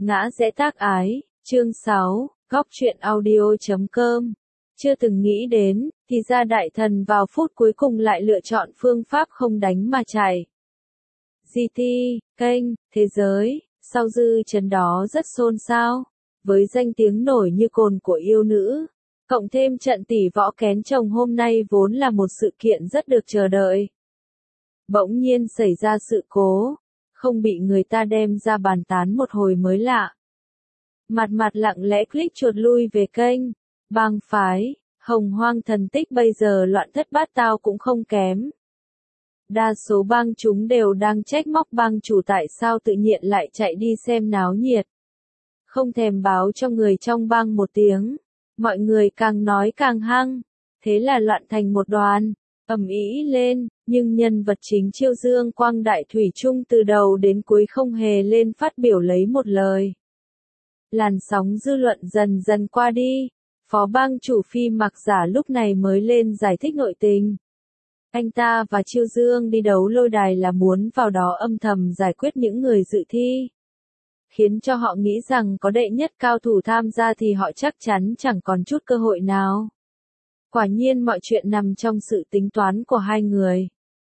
Ngã rẽ tác ái, chương 6, góc truyện audio.com. Chưa từng nghĩ đến, thì ra đại thần vào phút cuối cùng lại lựa chọn phương pháp không đánh mà chạy. GT, kênh, thế giới, sau dư chấn đó rất xôn xao, với danh tiếng nổi như cồn của yêu nữ. Cộng thêm trận tỷ võ kén chồng hôm nay vốn là một sự kiện rất được chờ đợi. Bỗng nhiên xảy ra sự cố, không bị người ta đem ra bàn tán một hồi mới lạ. Mặt lặng lẽ click chuột lui về kênh, bang phái, hồng hoang thần tích bây giờ loạn thất bát tao cũng không kém. Đa số bang chúng đều đang trách móc bang chủ tại sao tự nhiên lại chạy đi xem náo nhiệt. Không thèm báo cho người trong bang một tiếng, mọi người càng nói càng hăng, thế là loạn thành một đoàn, ầm ĩ lên, nhưng nhân vật chính Chiêu Dương Quang Đại thủy chung từ đầu đến cuối không hề lên phát biểu lấy một lời. Làn sóng dư luận dần dần qua đi, phó bang chủ Phi Mặc Giả lúc này mới lên giải thích nội tình. Anh ta và Chiêu Dương đi đấu lôi đài là muốn vào đó âm thầm giải quyết những người dự thi. Khiến cho họ nghĩ rằng có đệ nhất cao thủ tham gia thì họ chắc chắn chẳng còn chút cơ hội nào. Quả nhiên mọi chuyện nằm trong sự tính toán của hai người.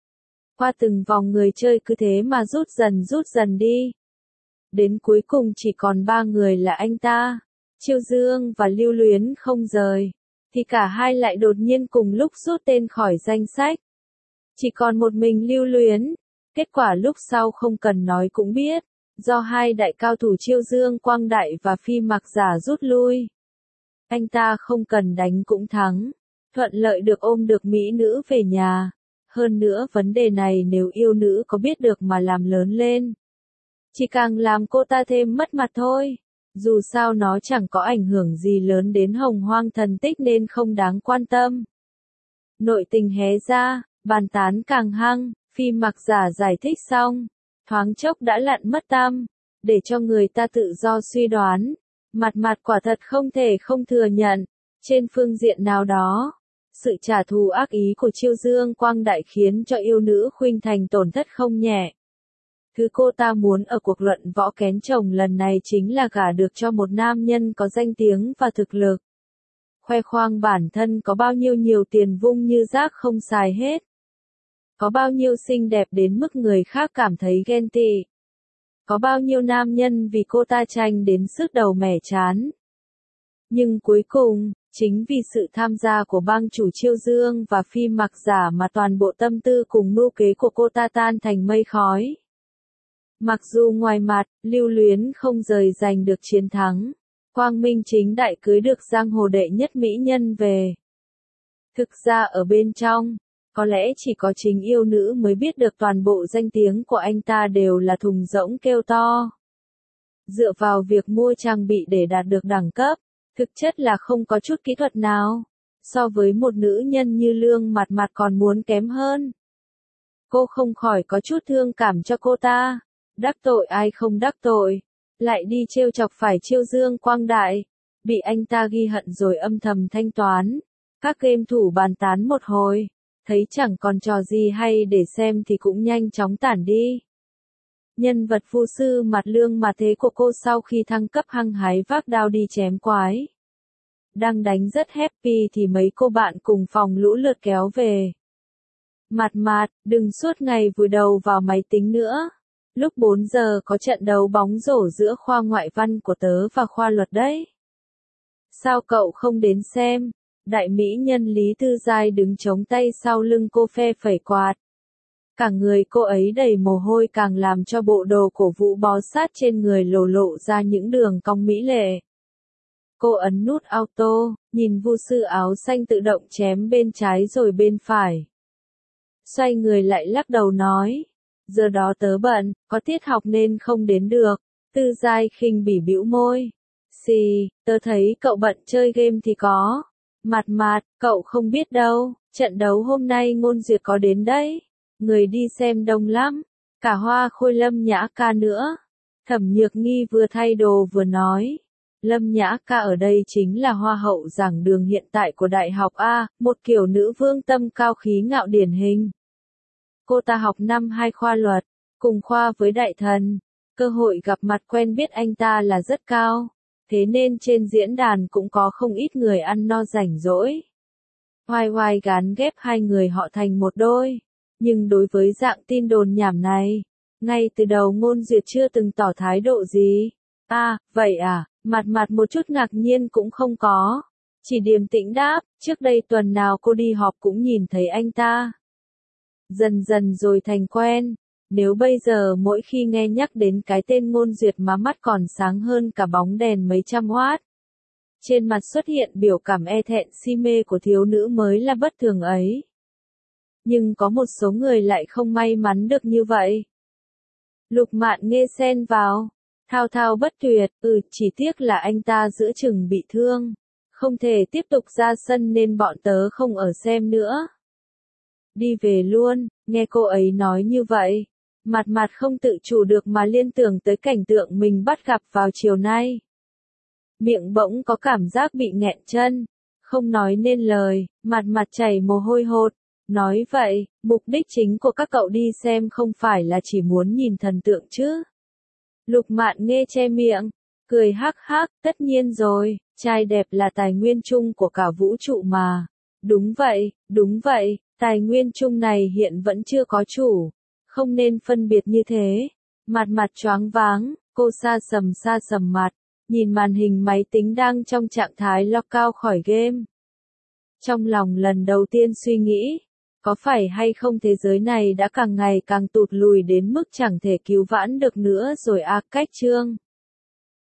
Qua từng vòng người chơi cứ thế mà rút dần đi. Đến cuối cùng chỉ còn 3 người là anh ta, Chiêu Dương và Lưu Luyến không rời. Thì cả hai lại đột nhiên cùng lúc rút tên khỏi danh sách. Chỉ còn một mình Lưu Luyến. Kết quả lúc sau không cần nói cũng biết. Do hai đại cao thủ Chiêu Dương Quang Đại và Phi Mặc Giả rút lui. Anh ta không cần đánh cũng thắng. Thuận lợi được ôm được mỹ nữ về nhà. Hơn nữa vấn đề này nếu yêu nữ có biết được mà làm lớn lên. Chỉ càng làm cô ta thêm mất mặt thôi. Dù sao nó chẳng có ảnh hưởng gì lớn đến hồng hoang thần tích nên không đáng quan tâm. Nội tình hé ra, bàn tán càng hăng, Phi Mặc Giả giải thích xong. Thoáng chốc đã lặn mất tăm, để cho người ta tự do suy đoán. Mặt quả thật không thể không thừa nhận. Trên phương diện nào đó, sự trả thù ác ý của Chiêu Dương Quang Đại khiến cho yêu nữ Khuynh Thành tổn thất không nhẹ. Thứ cô ta muốn ở cuộc luận võ kén chồng lần này chính là gả được cho một nam nhân có danh tiếng và thực lực. Khoe khoang bản thân có bao nhiêu nhiều tiền vung như rác không xài hết. Có bao nhiêu xinh đẹp đến mức người khác cảm thấy ghen tị. Có bao nhiêu nam nhân vì cô ta tranh đến sứt đầu mẻ chán. Nhưng cuối cùng, chính vì sự tham gia của bang chủ Chiêu Dương và Phi Mặc Giả mà toàn bộ tâm tư cùng mưu kế của cô ta tan thành mây khói. Mặc dù ngoài mặt, Lưu Luyến không rời giành được chiến thắng, quang minh chính đại cưới được giang hồ đệ nhất mỹ nhân về. Thực ra ở bên trong, có lẽ chỉ có chính yêu nữ mới biết được toàn bộ danh tiếng của anh ta đều là thùng rỗng kêu to. Dựa vào việc mua trang bị để đạt được đẳng cấp, thực chất là không có chút kỹ thuật nào. So với một nữ nhân như Lương Mặt còn muốn kém hơn. Cô không khỏi có chút thương cảm cho cô ta. Đắc tội ai không đắc tội. Lại đi trêu chọc phải Chiêu Dương Quang Đại. Bị anh ta ghi hận rồi âm thầm thanh toán. Các game thủ bàn tán một hồi. Thấy chẳng còn trò gì hay để xem thì cũng nhanh chóng tản đi. Nhân vật phu sư Mặt Lương mà thế của cô sau khi thăng cấp hăng hái vác đao đi chém quái. Đang đánh rất happy thì mấy cô bạn cùng phòng lũ lượt kéo về. Mặt, đừng suốt ngày vùi đầu vào máy tính nữa. Lúc 4 giờ có trận đấu bóng rổ giữa khoa ngoại văn của tớ và khoa luật đấy. Sao cậu không đến xem? Đại mỹ nhân Lý Tư Giai đứng chống tay sau lưng cô phe phẩy quạt. Cả người cô ấy đầy mồ hôi càng làm cho bộ đồ cổ vũ bó sát trên người lộ ra những đường cong mỹ lệ. Cô ấn nút auto, nhìn vu sư áo xanh tự động chém bên trái rồi bên phải. Xoay người lại lắc đầu nói. Giờ đó tớ bận, có tiết học nên không đến được. Tư Giai khinh bỉ bĩu môi. Xì, tớ thấy cậu bận chơi game thì có. Mặt, cậu không biết đâu, trận đấu hôm nay Ngôn Duyệt có đến đấy. Người đi xem đông lắm, cả Hoa Khôi Lâm Nhã Ca nữa. Thẩm Nhược Nghi vừa thay đồ vừa nói. Lâm Nhã Ca ở đây chính là hoa hậu giảng đường hiện tại của Đại học A, một kiểu nữ vương tâm cao khí ngạo điển hình. Cô ta học năm 2 khoa luật, cùng khoa với đại thần. Cơ hội gặp mặt quen biết anh ta là rất cao, thế nên trên diễn đàn cũng có không ít người ăn no rảnh rỗi. Oai oai gán ghép hai người họ thành một đôi. Nhưng đối với dạng tin đồn nhảm này, ngay từ đầu Ngôn Duyệt chưa từng tỏ thái độ gì. À, vậy à, mặt mặt một chút ngạc nhiên cũng không có. Chỉ điềm tĩnh đáp, trước đây tuần nào cô đi họp cũng nhìn thấy anh ta. Dần dần rồi thành quen. Nếu bây giờ mỗi khi nghe nhắc đến cái tên Ngôn Duyệt má mắt còn sáng hơn cả bóng đèn mấy trăm watt. Trên mặt xuất hiện biểu cảm e thẹn si mê của thiếu nữ mới là bất thường ấy. Nhưng có một số người lại không may mắn được như vậy. Lục Mạn Nghê xen vào, thao thao bất tuyệt, chỉ tiếc là anh ta giữa chừng bị thương, không thể tiếp tục ra sân nên bọn tớ không ở xem nữa. Đi về luôn, nghe cô ấy nói như vậy, mặt mặt không tự chủ được mà liên tưởng tới cảnh tượng mình bắt gặp vào chiều nay. Miệng bỗng có cảm giác bị nghẹn chân, không nói nên lời, mặt mặt chảy mồ hôi hột. Nói vậy, mục đích chính của các cậu đi xem không phải là chỉ muốn nhìn thần tượng chứ? Lục Mạn Nghê che miệng, cười hắc hắc, tất nhiên rồi, trai đẹp là tài nguyên chung của cả vũ trụ mà. Đúng vậy, tài nguyên chung này hiện vẫn chưa có chủ, không nên phân biệt như thế. Mặt mặt choáng váng, cô xa sầm mặt, nhìn màn hình máy tính đang trong trạng thái lockout khỏi game. Trong lòng lần đầu tiên suy nghĩ, có phải hay không thế giới này đã càng ngày càng tụt lùi đến mức chẳng thể cứu vãn được nữa rồi à? Cách chương